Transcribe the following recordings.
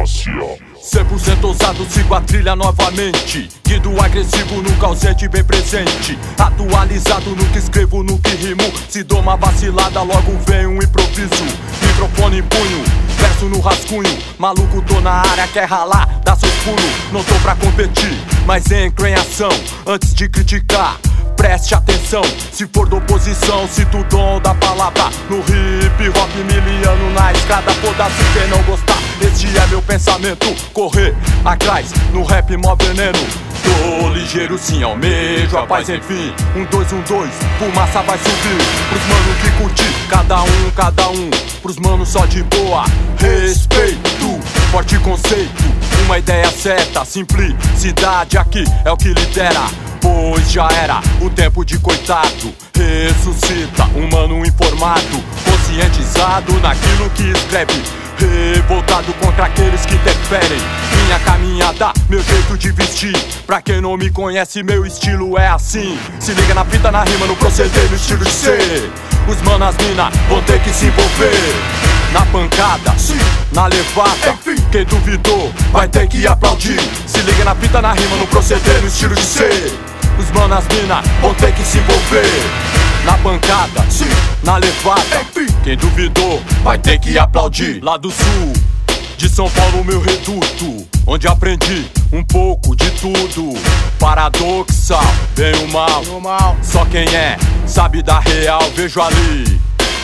racial. 100% ousado, sigo a trilha novamente. Guido agressivo, nunca ausente, bem presente. Atualizado no que escrevo, no que rimo. Se dou uma vacilada, logo vem um improviso. Microfone em punho, verso no rascunho. Maluco, tô na área, quer ralar, dá seus pulos. Não tô pra competir, mas entro em ação. Antes de criticar, preste atenção. Se for da oposição, cito o dom da palavra. No hip hop miliano, na estrada, foda-se quem não gostar. Este é meu pensamento, correr atrás, no rap mó veneno. Tô ligeiro sim, almejo a paz, enfim. 1, 2, 1, 2, fumaça vai subir. Pros mano que curtir, cada um. Pros mano só de boa, respeito, forte conceito. Uma ideia certa, simplicidade aqui é o que lidera. Pois já era o tempo de coitado. Ressuscita um mano informado, conscientizado naquilo que escreve. Revoltado contra aqueles que interferem. Minha caminhada, meu jeito de vestir. Pra quem não me conhece, meu estilo é assim. Se liga na fita, na rima, no proceder, no estilo de ser. Os manas mina vão ter que se envolver. Na pancada, sim, na levada, enfim. Quem duvidou vai ter que aplaudir. Se liga na fita, na rima, no proceder, no estilo de ser. Os manas mina vão ter que se envolver. Na bancada, sim, na levada, enfim. Quem duvidou vai ter que aplaudir. Lá do sul de São Paulo, meu reduto, onde aprendi um pouco de tudo. Paradoxal, bem o mal, só quem é sabe da real. Vejo ali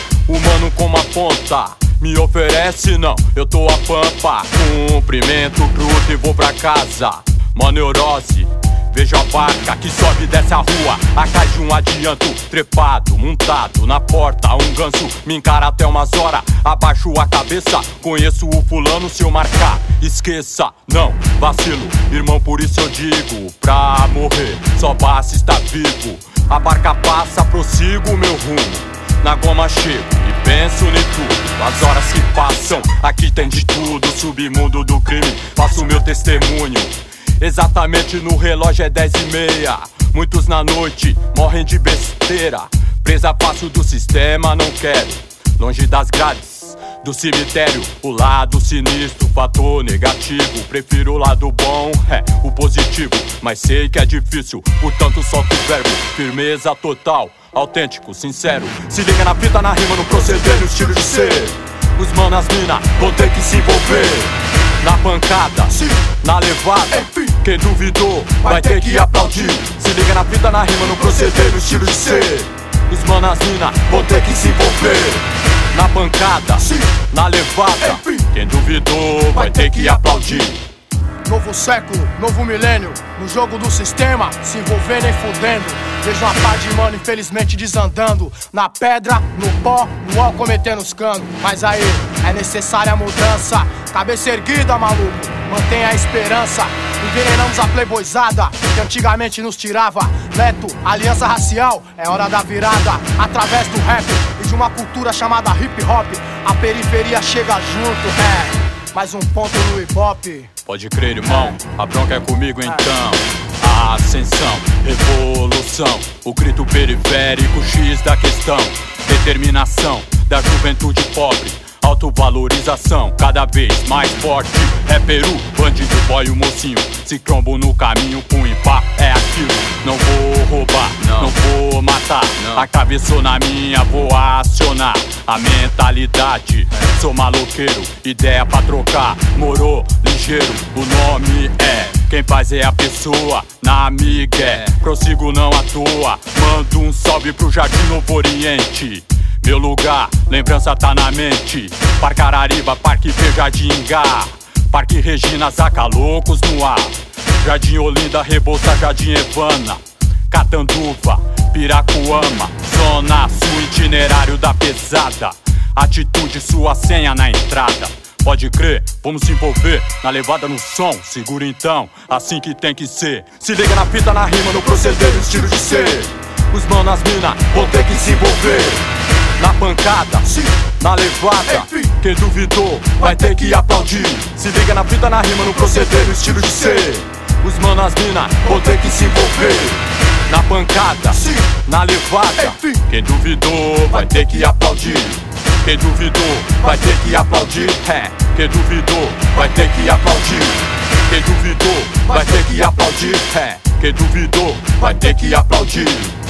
o mano com uma ponta, me oferece não, eu tô a pampa. Cumprimento o truto e vou pra casa. Mó neurose, vejo a barca que sobe e desce a rua. Atrás de um adianto, trepado, montado na porta. Um ganso me encara até umas horas. Abaixo a cabeça, conheço o fulano. Se eu marcar, esqueça, não, vacilo. Irmão, por isso eu digo, pra morrer só basta estar vivo. A barca passa, prossigo meu rumo. Na goma chego e penso em tudo. As horas que passam, aqui tem de tudo. Submundo do crime, faço meu testemunho. Exatamente no relógio é 10h30. Muitos na noite morrem de besteira. Presa fácil do sistema, não quero. Longe das grades do cemitério, o lado sinistro, fator negativo. Prefiro o lado bom, o positivo. Mas sei que é difícil, portanto solto o verbo. Firmeza total, autêntico, sincero. Se liga na fita, na rima, no proceder, no estilo de ser. Os manas mina vão ter que se envolver. Na pancada, sim, na levada, enfim. Quem duvidou vai ter que aplaudir. Se liga na fita, na rima, no proceder, no estilo de ser. Os manas mina vão ter que se envolver. Na pancada, sim, na levada, enfim. Quem duvidou vai ter que aplaudir. Novo século, novo milênio, no jogo do sistema, se envolver nem fudendo. Vejo uma par de mano infelizmente desandando. Na pedra, no pó, no ó cometendo os canos. Mas aí, é necessária a mudança. Cabeça erguida, maluco, mantenha a esperança. Envenenamos a playboyzada que antigamente nos tirava. Leto, aliança racial, é hora da virada. Através do rap e de uma cultura chamada hip hop, a periferia chega junto, mais um ponto no hip hop. Pode crer, irmão, a bronca é comigo então. A ascensão, revolução, o grito periférico, X da questão. Determinação da juventude pobre, autovalorização cada vez mais forte. É Peru, bandido, boy, o mocinho. Se trombo no caminho, pum e pá, é aquilo. Não vou roubar, não vou matar. A cabeçona minha vou acionar. A mentalidade, sou maloqueiro, ideia pra trocar. Morou, ligeiro, o nome é. Quem faz é a pessoa, na amiga é. Prossigo não à toa, mando um salve pro Jardim Novo Oriente. Meu lugar, lembrança tá na mente. Parque Arariba, Parque Jardim Ingá, Parque Regina, Zaca, loucos no ar. Jardim Olinda, Rebouça, Jardim Evana, Catanduva, Piracuama, Zona Sul, itinerário da pesada. Atitude, sua senha na entrada. Pode crer, vamos se envolver na levada, no som. Segura então, assim que tem que ser. Se liga na fita, na rima, no proceder, no estilo de ser. Os manas mina vão ter que se envolver. Na pancada, sim, na levada, enfim. Quem duvidou vai ter que aplaudir. Se liga na fita, na rima, no proceder, no estilo de ser. Os manas mina vão ter que se envolver. Na pancada, sim, na levada, enfim. Quem duvidou vai ter que aplaudir. Quem duvidou vai ter que aplaudir. Quem duvidou vai ter que aplaudir. Quem duvidou vai ter que aplaudir.